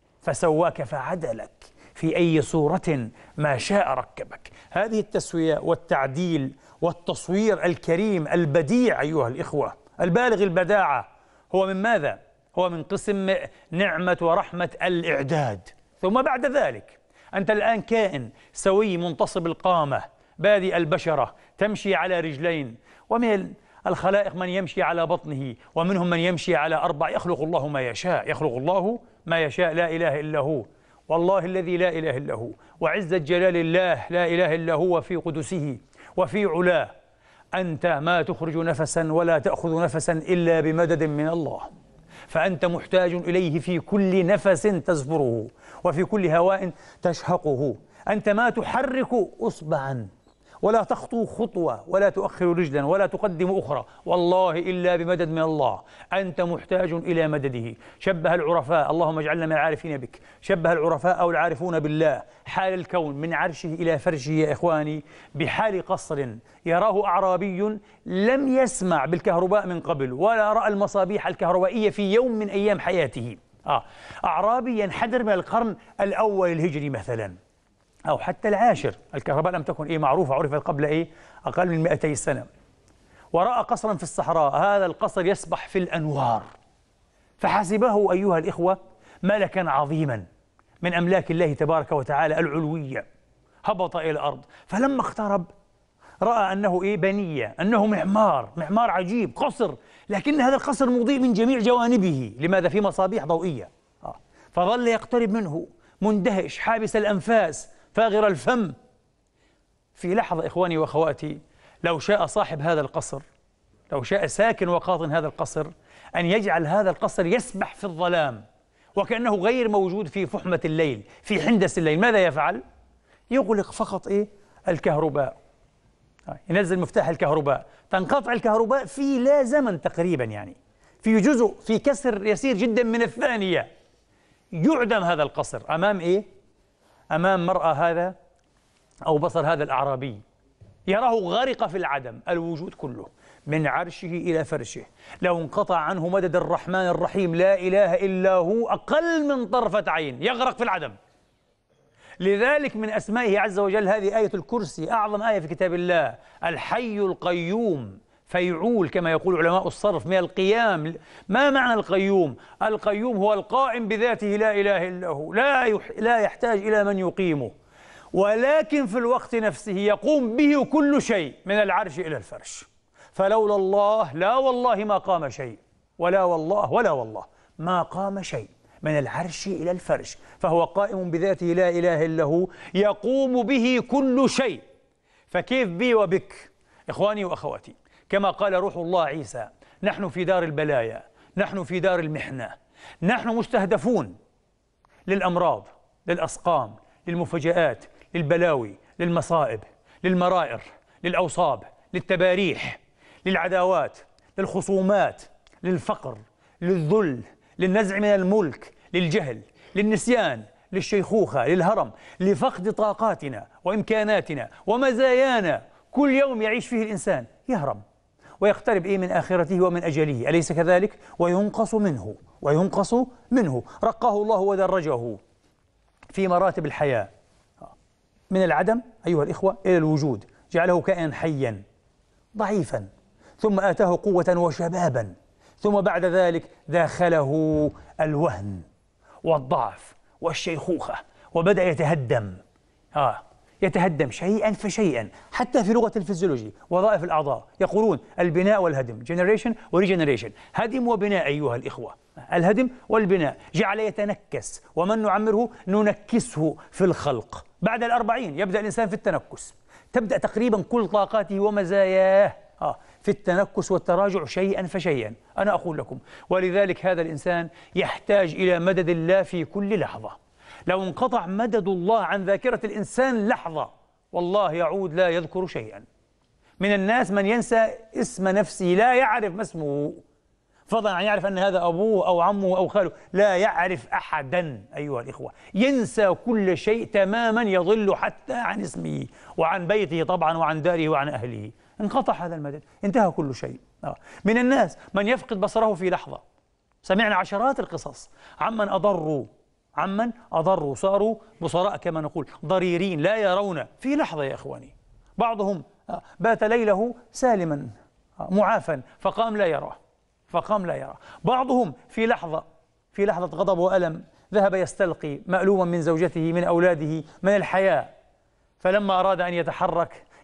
فسواك فعدلك في أي صورة ما شاء ركبك. هذه التسوية والتعديل والتصوير الكريم البديع أيها الإخوة، البالغ البداعة، هو من ماذا؟ هو من قسم نعمة ورحمة الإعداد. ثم بعد ذلك أنت الآن كائن سوي منتصب القامة، بادئ البشرة، تمشي على رجلين، ومن الخلائق من يمشي على بطنه ومنهم من يمشي على أربع، يخلق الله ما يشاء، يخلق الله ما يشاء، لا إله إلا هو، والله الذي لا إله إلا هو، وعزة جلال الله لا إله إلا هو في قدسه وفي علاه، أنت ما تخرج نفسا ولا تأخذ نفسا إلا بمدد من الله، فأنت محتاج إليه في كل نفس تزفره وفي كل هواء تشهقه، أنت ما تحرك أصبعا ولا تخطو خطوة ولا تؤخر رجلا ولا تقدم أخرى والله إلا بمدد من الله، أنت محتاج إلى مدده. شبه العرفاء، اللهم اجعلنا من العارفين بك، شبه العرفاء أو العارفون بالله حال الكون من عرشه إلى فرشه يا إخواني بحال قصر يراه أعرابي لم يسمع بالكهرباء من قبل ولا رأى المصابيح الكهربائية في يوم من أيام حياته. آه. أعرابي ينحدر من القرن الأول الهجري مثلا أو حتى العاشر، الكهرباء لم تكن إيه معروفة، عرفت قبل إيه أقل من مئتي سنة، ورأى قصرا في الصحراء، هذا القصر يسبح في الأنوار، فحسبه أيها الإخوة ملكا عظيما من أملاك الله تبارك وتعالى العلوية، هبط إلى الأرض، فلما اقترب رأى أنه إيه بنية، أنه معمار، معمار عجيب، قصر، لكن هذا القصر مضيء من جميع جوانبه، لماذا؟ في مصابيح ضوئية. آه. فظل يقترب منه مندهش حابس الأنفاس فاغر الفم. في لحظة إخواني وأخواتي لو شاء صاحب هذا القصر، لو شاء ساكن وقاطن هذا القصر أن يجعل هذا القصر يسبح في الظلام وكأنه غير موجود في فحمة الليل، في حندس الليل، ماذا يفعل؟ يغلق فقط إيه؟ الكهرباء، ينزل مفتاح الكهرباء، تنقطع الكهرباء في لا زمن تقريبا، يعني في جزء، في كسر يسير جدا من الثانية يعدم هذا القصر أمام إيه؟ أمام مرأى هذا أو بصر هذا الأعرابي، يراه غرق في العدم، الوجود كله من عرشه إلى فرشه، لو انقطع عنه مدد الرحمن الرحيم لا إله إلا هو أقل من طرفة عين يغرق في العدم. لذلك من أسمائه عز وجل هذه آية الكرسي، أعظم آية في كتاب الله، الحي القيوم، فيعول كما يقول علماء الصرف من القيام. ما معنى القيوم؟ القيوم هو القائم بذاته لا إله إلا هو، لا, يح لا يحتاج إلى من يقيمه، ولكن في الوقت نفسه يقوم به كل شيء من العرش إلى الفرش، فلولا الله لا والله ما قام شيء، ولا والله ولا والله ما قام شيء من العرش إلى الفرش، فهو قائم بذاته لا إله إلا هو، يقوم به كل شيء. فكيف بي وبك إخواني وأخواتي؟ كما قال روح الله عيسى: نحن في دار البلايا، نحن في دار المحنة، نحن مستهدفون للأمراض، للأسقام، للمفاجآت، للبلاوي، للمصائب، للمرائر، للأوصاب، للتباريح، للعداوات، للخصومات، للفقر، للذل، للنزع من الملك، للجهل، للنسيان، للشيخوخة، للهرم، لفقد طاقاتنا وإمكاناتنا ومزايانا. كل يوم يعيش فيه الإنسان يهرم ويقترب إيه من آخرته ومن أجله، أليس كذلك؟ وينقص منه وينقص منه. رقاه الله ودرجه في مراتب الحياة من العدم أيها الإخوة إلى الوجود، جعله كائنا حيا ضعيفا، ثم آتاه قوة وشبابا، ثم بعد ذلك داخله الوهن والضعف والشيخوخة، وبدأ يتهدم آه يتهدم شيئا فشيئا. حتى في لغة الفيزيولوجي وظائف الأعضاء يقولون البناء والهدم، generation وريجنريشن، هدم وبناء أيها الإخوة، الهدم والبناء. جعل يتنكس، ومن نعمره ننكسه في الخلق. بعد الأربعين يبدأ الإنسان في التنكس، تبدأ تقريبا كل طاقاته ومزاياه آه في التنكس والتراجع شيئا فشيئا. أنا أقول لكم، ولذلك هذا الإنسان يحتاج إلى مدد الله في كل لحظة. لو انقطع مدد الله عن ذاكرة الإنسان لحظة والله يعود لا يذكر شيئا. من الناس من ينسى اسم نفسه، لا يعرف ما اسمه، فضلا عن يعرف أن هذا أبوه أو عمه أو خاله، لا يعرف أحدا أيها الإخوة، ينسى كل شيء تماما، يضل حتى عن اسمه وعن بيته طبعا وعن داره وعن أهله. انقطع هذا المدد، انتهى كل شيء. من الناس من يفقد بصره في لحظة، سمعنا عشرات القصص عمن أضروا عمن أضروا صاروا بصراء كما نقول، ضريرين لا يرون في لحظة يا إخواني. بعضهم بات ليله سالما معافا فقام لا يراه فقام لا يراه بعضهم في لحظة في لحظة غضب وألم ذهب يستلقي مألوما من زوجته، من أولاده، من الحياة، فلما أراد أن يتحرك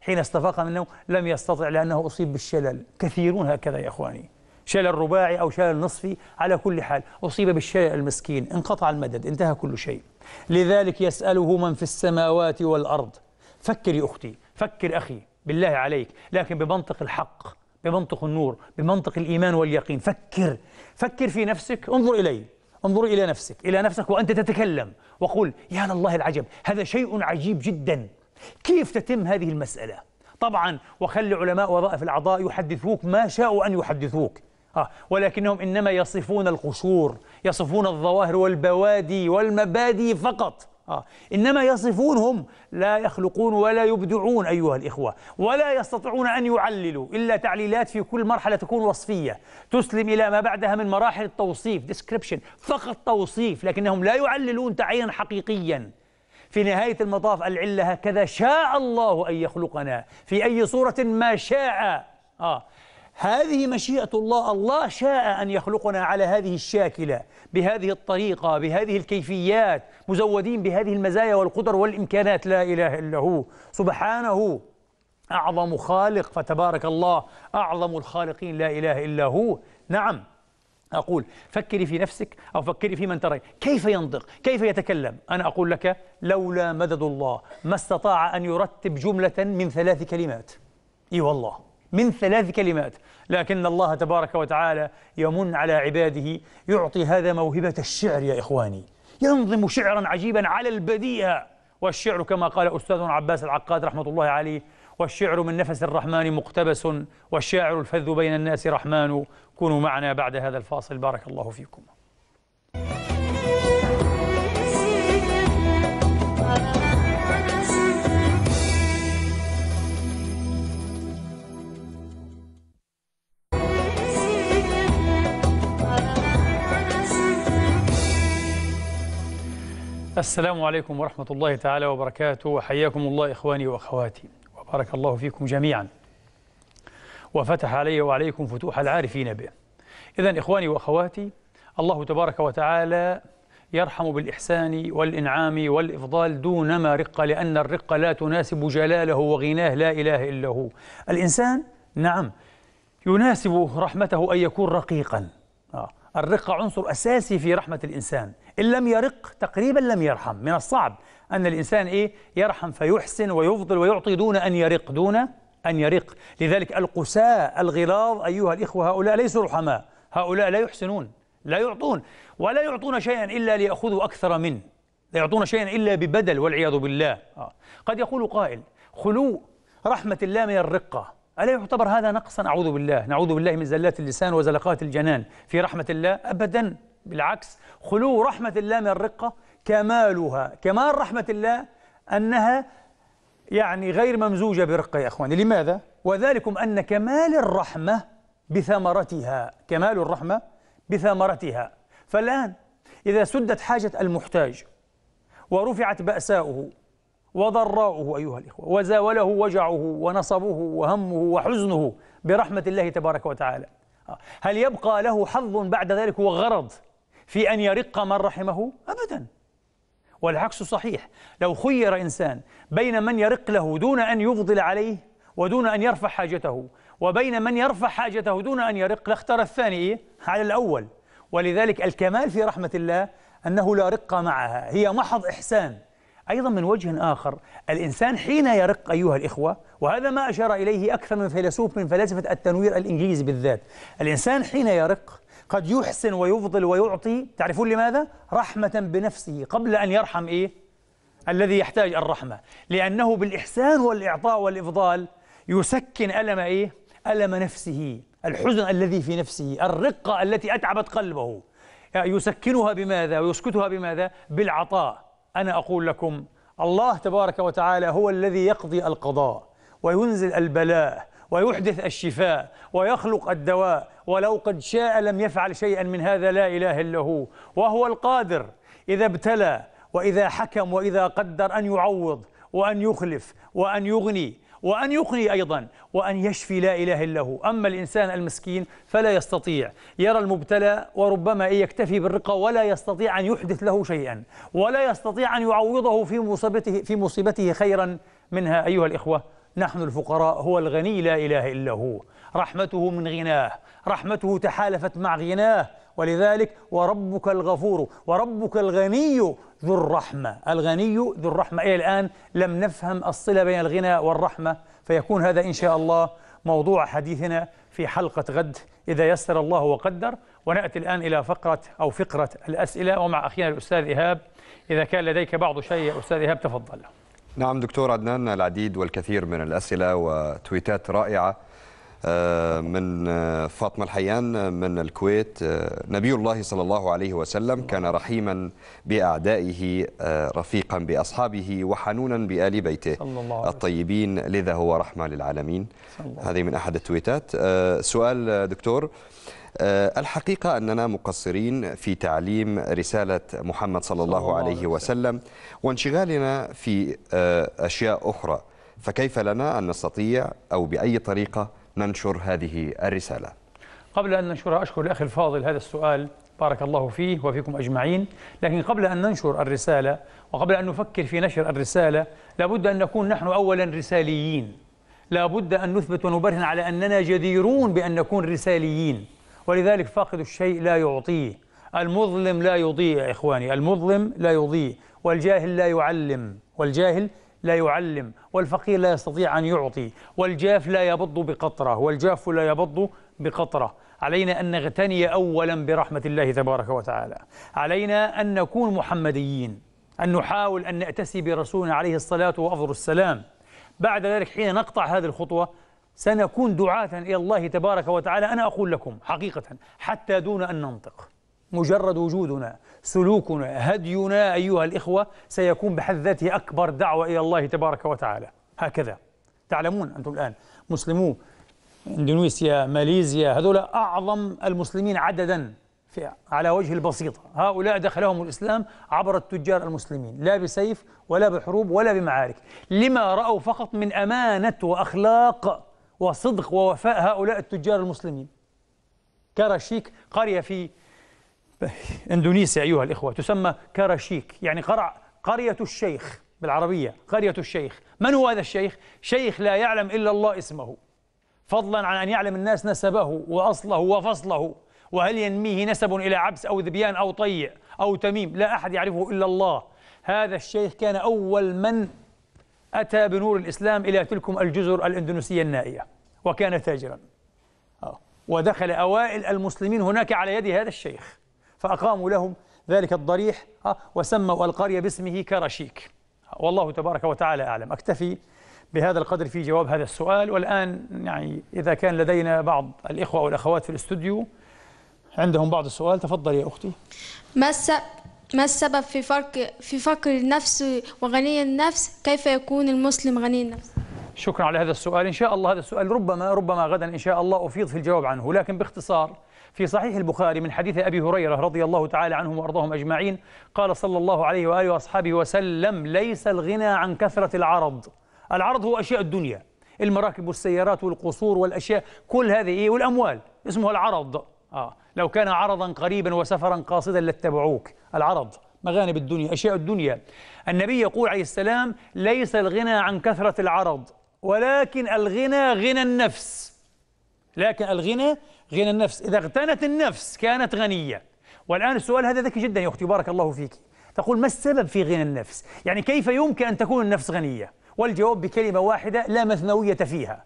حين استفاق منه لم يستطع لأنه أصيب بالشلل. كثيرون هكذا يا إخواني، شلل رباعي أو شلل نصفي، على كل حال أصيب بالشلل المسكين، انقطع المدد، انتهى كل شيء. لذلك يسأله من في السماوات والأرض. فكر يا أختي، فكر أخي بالله عليك، لكن بمنطق الحق، بمنطق النور، بمنطق الإيمان واليقين. فكر فكر في نفسك، انظر إلي، انظر إلى نفسك، إلى نفسك وأنت تتكلم، وقل يا لله العجب، هذا شيء عجيب جدا. كيف تتم هذه المسألة؟ طبعا وخلي علماء وظائف الأعضاء يحدثوك ما شاءوا أن يحدثوك، آه ولكنهم إنما يصفون القشور، يصفون الظواهر والبوادي والمبادئ فقط. آه إنما يصفونهم، لا يخلقون ولا يبدعون أيها الإخوة، ولا يستطيعون أن يعللوا إلا تعليلات في كل مرحلة تكون وصفية تسلم إلى ما بعدها من مراحل التوصيف، description، فقط توصيف، لكنهم لا يعللون تعيينا حقيقيا. في نهاية المطاف العلة هكذا شاء الله أن يخلقنا في أي صورة ما شاء. آه هذه مشيئة الله، الله شاء أن يخلقنا على هذه الشاكلة، بهذه الطريقة، بهذه الكيفيات، مزودين بهذه المزايا والقدر والإمكانات. لا إله إلا هو سبحانه، أعظم خالق، فتبارك الله أعظم الخالقين، لا إله إلا هو. نعم، أقول فكري في نفسك أو فكري في من ترى كيف ينطق، كيف يتكلم. أنا أقول لك لولا مدد الله ما استطاع أن يرتب جملة من ثلاث كلمات. إي والله، من ثلاث كلمات، لكن الله تبارك وتعالى يمن على عباده، يعطي هذا موهبة الشعر يا إخواني، ينظم شعرا عجيبا على البديهة. والشعر كما قال أستاذنا عباس العقاد رحمة الله عليه: والشعر من نفس الرحمن مقتبس، والشاعر الفذ بين الناس رحمن. كونوا معنا بعد هذا الفاصل، بارك الله فيكم. السلام عليكم ورحمة الله تعالى وبركاته، وحياكم الله إخواني وأخواتي، وبارك الله فيكم جميعا، وفتح علي وعليكم فتوح العارفين به. إذن إخواني وأخواتي، الله تبارك وتعالى يرحم بالإحسان والإنعام والإفضال دونما رقة، لأن الرقة لا تناسب جلاله وغناه، لا إله إلا هو. الإنسان نعم يناسب رحمته أن يكون رقيقا. آه. الرقة عنصر أساسي في رحمة الإنسان، إن لم يرق تقريبا لم يرحم. من الصعب أن الإنسان إيه يرحم فيحسن ويفضل ويعطي دون أن يرق، دون أن يرق. لذلك القساء الغلاظ أيها الإخوة هؤلاء ليسوا رحماء، هؤلاء لا يحسنون، لا يعطون، ولا يعطون شيئا إلا ليأخذوا أكثر منه، لا يعطون شيئا إلا ببدل والعياذ بالله. آه. قد يقول قائل: خلو رحمة الله من الرقة، ألا يعتبر هذا نقصا؟ أعوذ بالله، نعوذ بالله من زلات اللسان وزلقات الجنان في رحمة الله. أبدا، بالعكس، خلو رحمة الله من الرقة كمالها، كمال رحمة الله أنها يعني غير ممزوجة برقة يا أخواني. لماذا؟ وذلكم أن كمال الرحمة بثمرتها، كمال الرحمة بثمرتها. فالآن إذا سدت حاجة المحتاج ورفعت بأساؤه وضراؤه أيها الإخوة، وزاوله وجعه ونصبه وهمه وحزنه برحمة الله تبارك وتعالى، هل يبقى له حظ بعد ذلك وغرض في أن يرق من رحمه؟ أبدا. والعكس صحيح، لو خير إنسان بين من يرق له دون أن يفضل عليه ودون أن يرفع حاجته، وبين من يرفع حاجته دون أن يرق، لاختار الثاني إيه؟ على الأول. ولذلك الكمال في رحمة الله أنه لا رق معها، هي محض إحسان. أيضا من وجه آخر، الإنسان حين يرق أيها الإخوة، وهذا ما أشار إليه أكثر من فيلسوف من فلاسفة التنوير الإنجليزي بالذات، الإنسان حين يرق قد يحسن ويفضل ويعطي. تعرفون لماذا؟ رحمة بنفسه قبل أن يرحم إيه؟ الذي يحتاج الرحمة، لأنه بالإحسان والإعطاء والإفضال يسكن ألم إيه؟ ألم نفسه، الحزن الذي في نفسه، الرقة التي أتعبت قلبه، يسكنها بماذا؟ ويسكتها بماذا؟ بالعطاء. أنا أقول لكم الله تبارك وتعالى هو الذي يقضي القضاء وينزل البلاء ويحدث الشفاء ويخلق الدواء، ولو قد شاء لم يفعل شيئا من هذا، لا إله إلا هو. وهو القادر إذا ابتلى وإذا حكم وإذا قدر أن يعوض وأن يخلف وأن يغني وأن يقني أيضا وأن يشفي، لا إله إلا هو. أما الإنسان المسكين فلا يستطيع، يرى المبتلى وربما يكتفي بالرقة ولا يستطيع أن يحدث له شيئا، ولا يستطيع أن يعوضه في مصيبته في مصيبته خيرا منها أيها الإخوة. نحن الفقراء، هو الغني لا إله إلا هو، رحمته من غناه، رحمته تحالفت مع غناه، ولذلك وربك الغفور وربك الغني ذو الرحمة. الغني ذو الرحمة. إلى الآن لم نفهم الصلة بين الغنى والرحمة، فيكون هذا إن شاء الله موضوع حديثنا في حلقة غد إذا يسر الله وقدر. ونأتي الآن إلى فقرة أو فقرة الأسئلة، ومع أخينا الأستاذ إيهاب إذا كان لديك بعض شيء يا أستاذ إيهاب تفضل. نعم دكتور عدنان، العديد والكثير من الأسئلة وتويتات رائعة من فاطمة الحيان من الكويت. نبي الله صلى الله عليه وسلم كان رحيما بأعدائه، رفيقا بأصحابه، وحنونا بآل بيته الطيبين، لذا هو رحمة للعالمين. هذه من أحد التويتات. سؤال دكتور، الحقيقة أننا مقصرين في تعليم رسالة محمد صلى الله عليه وسلم وانشغالنا في أشياء أخرى، فكيف لنا أن نستطيع أو بأي طريقة ننشر هذه الرسالة؟ قبل أن ننشرها أشكر الأخ الفاضل هذا السؤال، بارك الله فيه وفيكم أجمعين. لكن قبل أن ننشر الرسالة وقبل أن نفكر في نشر الرسالة لابد أن نكون نحن أولا رساليين، لابد أن نثبت ونبرهن على أننا جديرون بأن نكون رساليين. ولذلك فاقد الشيء لا يعطيه، المظلم لا يضيء يا إخواني، المظلم لا يضيء، والجاهل لا يعلم، والجاهل لا يعلم، والفقير لا يستطيع أن يعطي، والجاف لا يبض بقطرة، والجاف لا يبض بقطرة. علينا أن نغتني أولا برحمة الله تبارك وتعالى، علينا أن نكون محمديين، أن نحاول أن نأتسي برسولنا عليه الصلاة وأفضل السلام. بعد ذلك حين نقطع هذه الخطوة سنكون دعاة إلى الله تبارك وتعالى. أنا أقول لكم حقيقة حتى دون أن ننطق، مجرد وجودنا، سلوكنا، هدينا أيها الإخوة سيكون بحد ذاته أكبر دعوة إلى الله تبارك وتعالى. هكذا تعلمون أنتم الآن مسلمو إندونيسيا، ماليزيا، هذول أعظم المسلمين عددا في على وجه البسيطة. هؤلاء دخلهم الإسلام عبر التجار المسلمين، لا بسيف ولا بحروب ولا بمعارك، لما رأوا فقط من أمانة وأخلاق وصدق ووفاء هؤلاء التجار المسلمين. كراشيك قرية في إندونيسيا أيها الإخوة تسمى كراشيك، يعني قرع قرية الشيخ بالعربية، قرية الشيخ. من هو هذا الشيخ؟ شيخ لا يعلم إلا الله اسمه، فضلا عن أن يعلم الناس نسبه وأصله وفصله، وهل ينميه نسب إلى عبس أو ذبيان أو طيع أو تميم، لا أحد يعرفه إلا الله. هذا الشيخ كان أول من أتى بنور الإسلام إلى تلكم الجزر الإندونيسية النائية، وكان تاجرا، ودخل أوائل المسلمين هناك على يد هذا الشيخ، فأقاموا لهم ذلك الضريح وسموا القرية باسمه كراشيك. والله تبارك وتعالى أعلم. أكتفي بهذا القدر في جواب هذا السؤال. والآن يعني إذا كان لدينا بعض الإخوة والأخوات في الاستوديو عندهم بعض السؤال، تفضل يا أختي. ما السبب ما السبب في فرق في فقر النفس وغني النفس؟ كيف يكون المسلم غني النفس؟ شكرا على هذا السؤال. إن شاء الله هذا السؤال ربما ربما غدا إن شاء الله أفيض في الجواب عنه، لكن باختصار في صحيح البخاري من حديث أبي هريرة رضي الله تعالى عنهم وأرضاهم أجمعين قال صلى الله عليه وآله وأصحابه وسلم: ليس الغنى عن كثرة العرض. العرض هو أشياء الدنيا، المراكب والسيارات والقصور والأشياء كل هذه إيه، والأموال اسمه العرض. آه لو كان عرضا قريبا وسفرا قاصدا لاتبعوك. العرض مغانم الدنيا، أشياء الدنيا. النبي يقول عليه السلام: ليس الغنى عن كثرة العرض ولكن الغنى غنى النفس. لكن الغنى غنى النفس، إذا اغتنت النفس كانت غنية. والآن السؤال هذا ذكي جدا يا أختي بارك الله فيك. تقول ما السبب في غنى النفس؟ يعني كيف يمكن أن تكون النفس غنية؟ والجواب بكلمة واحدة لا مثنوية فيها: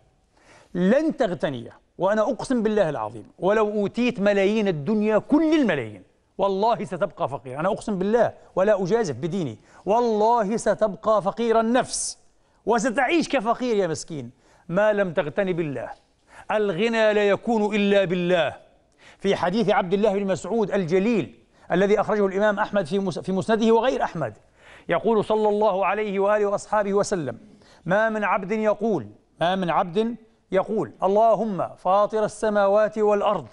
لن تغتني، وأنا أقسم بالله العظيم ولو أوتيت ملايين الدنيا كل الملايين والله ستبقى فقيرا. أنا أقسم بالله ولا أجازف بديني، والله ستبقى فقير النفس وستعيش كفقير يا مسكين ما لم تغتني بالله. الغنى لا يكون إلا بالله. في حديث عبد الله بن مسعود الجليل الذي أخرجه الإمام أحمد في في مسنده وغير أحمد، يقول صلى الله عليه وآله وأصحابه وسلم: ما من عبد يقول ما من عبد يقول اللهم فاطر السماوات والأرض،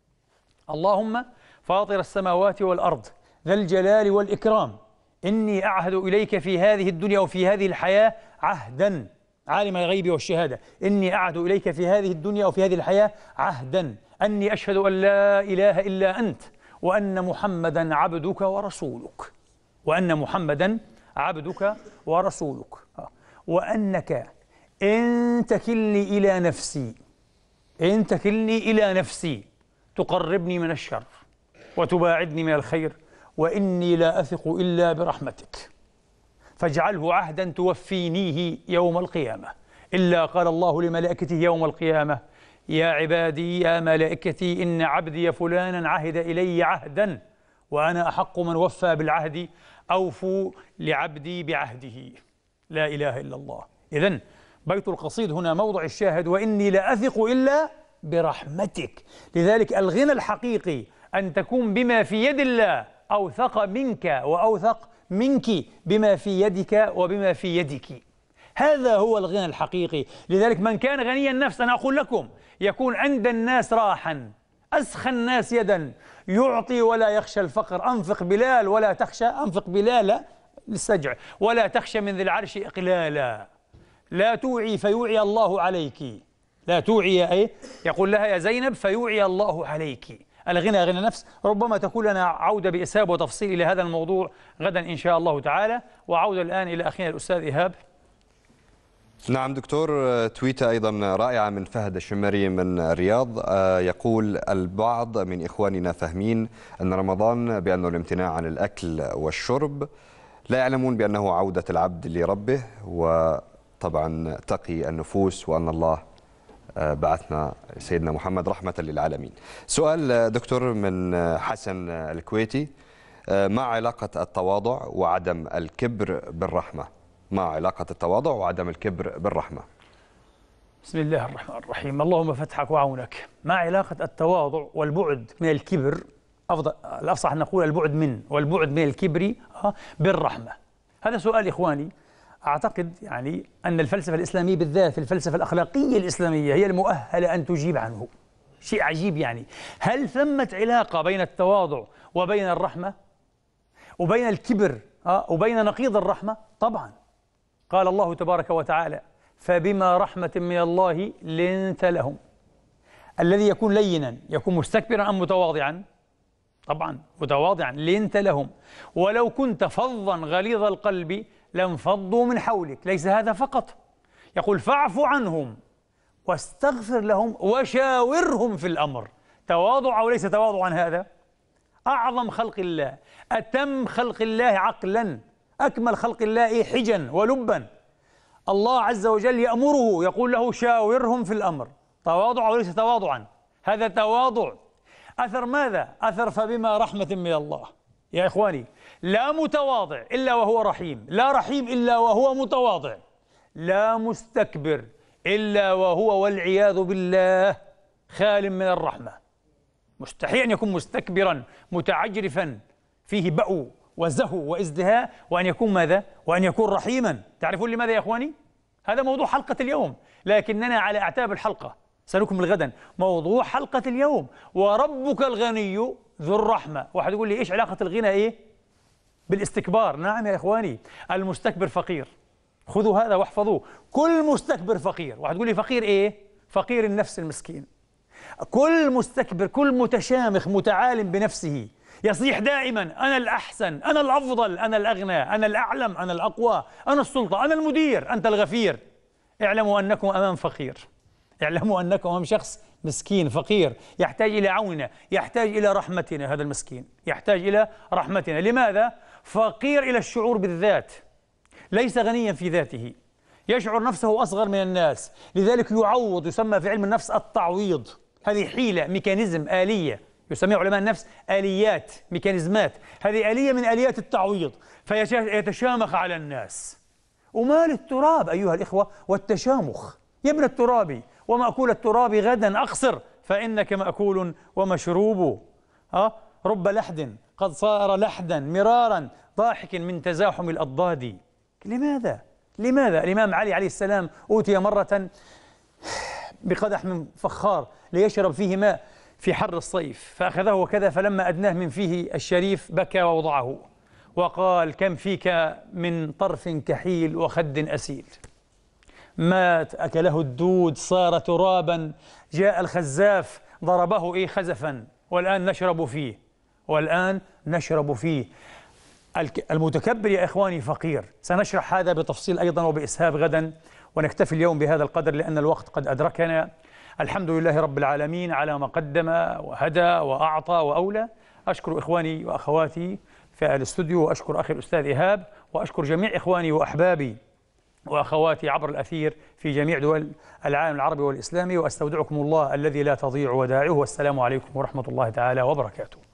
اللهم فاطر السماوات والأرض ذا الجلال والإكرام، إني أعهد إليك في هذه الدنيا وفي هذه الحياة عهدا، عالم الغيب والشهادة، إني أعهد إليك في هذه الدنيا وفي هذه الحياة عهدا أني أشهد أن لا إله إلا أنت وأن محمدا عبدك ورسولك، وأن محمدا عبدك ورسولك، وأنك إن تكلني إلى نفسي إن تكلني إلى نفسي تقربني من الشر وتباعدني من الخير، وإني لا أثق إلا برحمتك فاجعله عهدا توفينيه يوم القيامة. إلا قال الله لملائكته يوم القيامة: يا عبادي يا ملائكتي إن عبدي فلانا عهد إلي عهدا وأنا أحق من وفى بالعهد، أوفوا لعبدي بعهده. لا إله إلا الله. إذن بيت القصيد هنا موضع الشاهد: وإني لا أثق إلا برحمتك. لذلك الغنى الحقيقي أن تكون بما في يد الله أوثق منك وأوثق منك بما في يدك وبما في يدك. هذا هو الغنى الحقيقي. لذلك من كان غني النفس، أنا أقول لكم، يكون عند الناس راحا، أسخى الناس يدا، يعطي ولا يخشى الفقر. أنفق بلال ولا تخشى، أنفق بلال للسجع ولا تخشى من ذي العرش إقلالا. لا توعي فيوعي الله عليك، لا توعي أي يقول لها يا زينب فيوعي الله عليك. الغنى غنى نفس. ربما تكون لنا عودة بإسهاب وتفصيل إلى هذا الموضوع غدا إن شاء الله تعالى. وعودة الآن إلى أخينا الأستاذ إيهاب. نعم دكتور، تويتة أيضا رائعة من فهد الشمري من الرياض، يقول: البعض من إخواننا فاهمين أن رمضان بأنه الامتناع عن الأكل والشرب، لا يعلمون بأنه عودة العبد لربه وطبعا تقي النفوس، وأن الله بعثنا سيدنا محمد رحمة للعالمين. سؤال دكتور من حسن الكويتي: ما علاقة التواضع وعدم الكبر بالرحمة؟ ما علاقة التواضع وعدم الكبر بالرحمة؟ بسم الله الرحمن الرحيم. اللهم فتحك وعونك. ما علاقة التواضع والبعد من الكبر؟ أفضل الأفصح أن نقول البعد من والبعد من الكبر بالرحمة. هذا سؤال إخواني أعتقد يعني أن الفلسفة الإسلامية بالذات الفلسفة الأخلاقية الإسلامية هي المؤهلة أن تجيب عنه. شيء عجيب يعني. هل ثمة علاقة بين التواضع وبين الرحمة وبين الكبر وبين نقيض الرحمة؟ طبعا. قال الله تبارك وتعالى: فبما رحمة من الله لنت لهم. الذي يكون لينا يكون مستكبرا أم متواضعا؟ طبعا متواضعا. لنت لهم ولو كنت فظا غليظ القلب لانفضوا من حولك. ليس هذا فقط، يقول: فاعف عنهم واستغفر لهم وشاورهم في الأمر. تواضع أو ليس تواضعا هذا؟ أعظم خلق الله، أتم خلق الله عقلا، أكمل خلق الله حجا ولبا، الله عز وجل يأمره يقول له: شاورهم في الأمر. تواضع أو ليس تواضعا؟ هذا تواضع. أثر ماذا؟ أثر فبما رحمة من الله. يا إخواني، لا متواضع إلا وهو رحيم، لا رحيم إلا وهو متواضع، لا مستكبر إلا وهو والعياذ بالله خال من الرحمة. مستحيل أن يكون مستكبرا متعجرفا فيه بأو وزهو وازدهاء وأن يكون ماذا؟ وأن يكون رحيما. تعرفون لماذا يا إخواني؟ هذا موضوع حلقة اليوم، لكننا على أعتاب الحلقة سنكمل غدا. موضوع حلقة اليوم: وربك الغني ذو الرحمة. واحد يقول لي: إيش علاقة الغنى إيه بالاستكبار؟ نعم يا إخواني، المستكبر فقير. خذوا هذا واحفظوه. كل مستكبر فقير. واحد يقول لي: فقير إيه؟ فقير النفس المسكين. كل مستكبر، كل متشامخ متعالم بنفسه يصيح دائما: أنا الأحسن، أنا الأفضل، أنا الأغنى، أنا الأعلم، أنا الأقوى، أنا السلطة، أنا المدير، أنت الغفير. اعلموا أنكم أمام فقير، اعلموا أنكم أمام شخص مسكين فقير يحتاج إلى عوننا، يحتاج إلى رحمتنا. هذا المسكين يحتاج إلى رحمتنا. لماذا؟ فقير إلى الشعور بالذات، ليس غنيا في ذاته، يشعر نفسه أصغر من الناس، لذلك يعوض. يسمى في علم النفس التعويض. هذه حيلة، ميكانيزم، آلية، يسميها علماء النفس آليات، ميكانيزمات. هذه آلية من آليات التعويض، فيتشامخ على الناس. ومال التراب أيها الإخوة والتشامخ؟ يا ابن التراب ومأكول التراب غدا أقصر فإنك مأكول ومشروب. أه؟ رب لحد قد صار لحدا مرارا ضاحك من تزاحم الأضداد. لماذا؟ لماذا؟ الإمام علي عليه السلام أوتي مرة بقدح من فخار ليشرب فيه ماء في حر الصيف، فأخذه وكذا، فلما أدناه من فيه الشريف بكى ووضعه وقال: كم فيك من طرف كحيل وخد أسيل. مات، أكله الدود، صار ترابا، جاء الخزاف ضربه إيه خزفا، والآن نشرب فيه، والآن نشرب فيه. المتكبر يا إخواني فقير. سنشرح هذا بتفصيل أيضا وبإسهاب غدا، ونكتفي اليوم بهذا القدر لأن الوقت قد أدركنا. الحمد لله رب العالمين على ما قدم وهدى وأعطى وأولى. أشكر إخواني وأخواتي في الاستوديو، وأشكر أخي الأستاذ إيهاب، وأشكر جميع إخواني وأحبابي وأخواتي عبر الأثير في جميع دول العالم العربي والإسلامي، وأستودعكم الله الذي لا تضيع ودائعه، والسلام عليكم ورحمة الله تعالى وبركاته.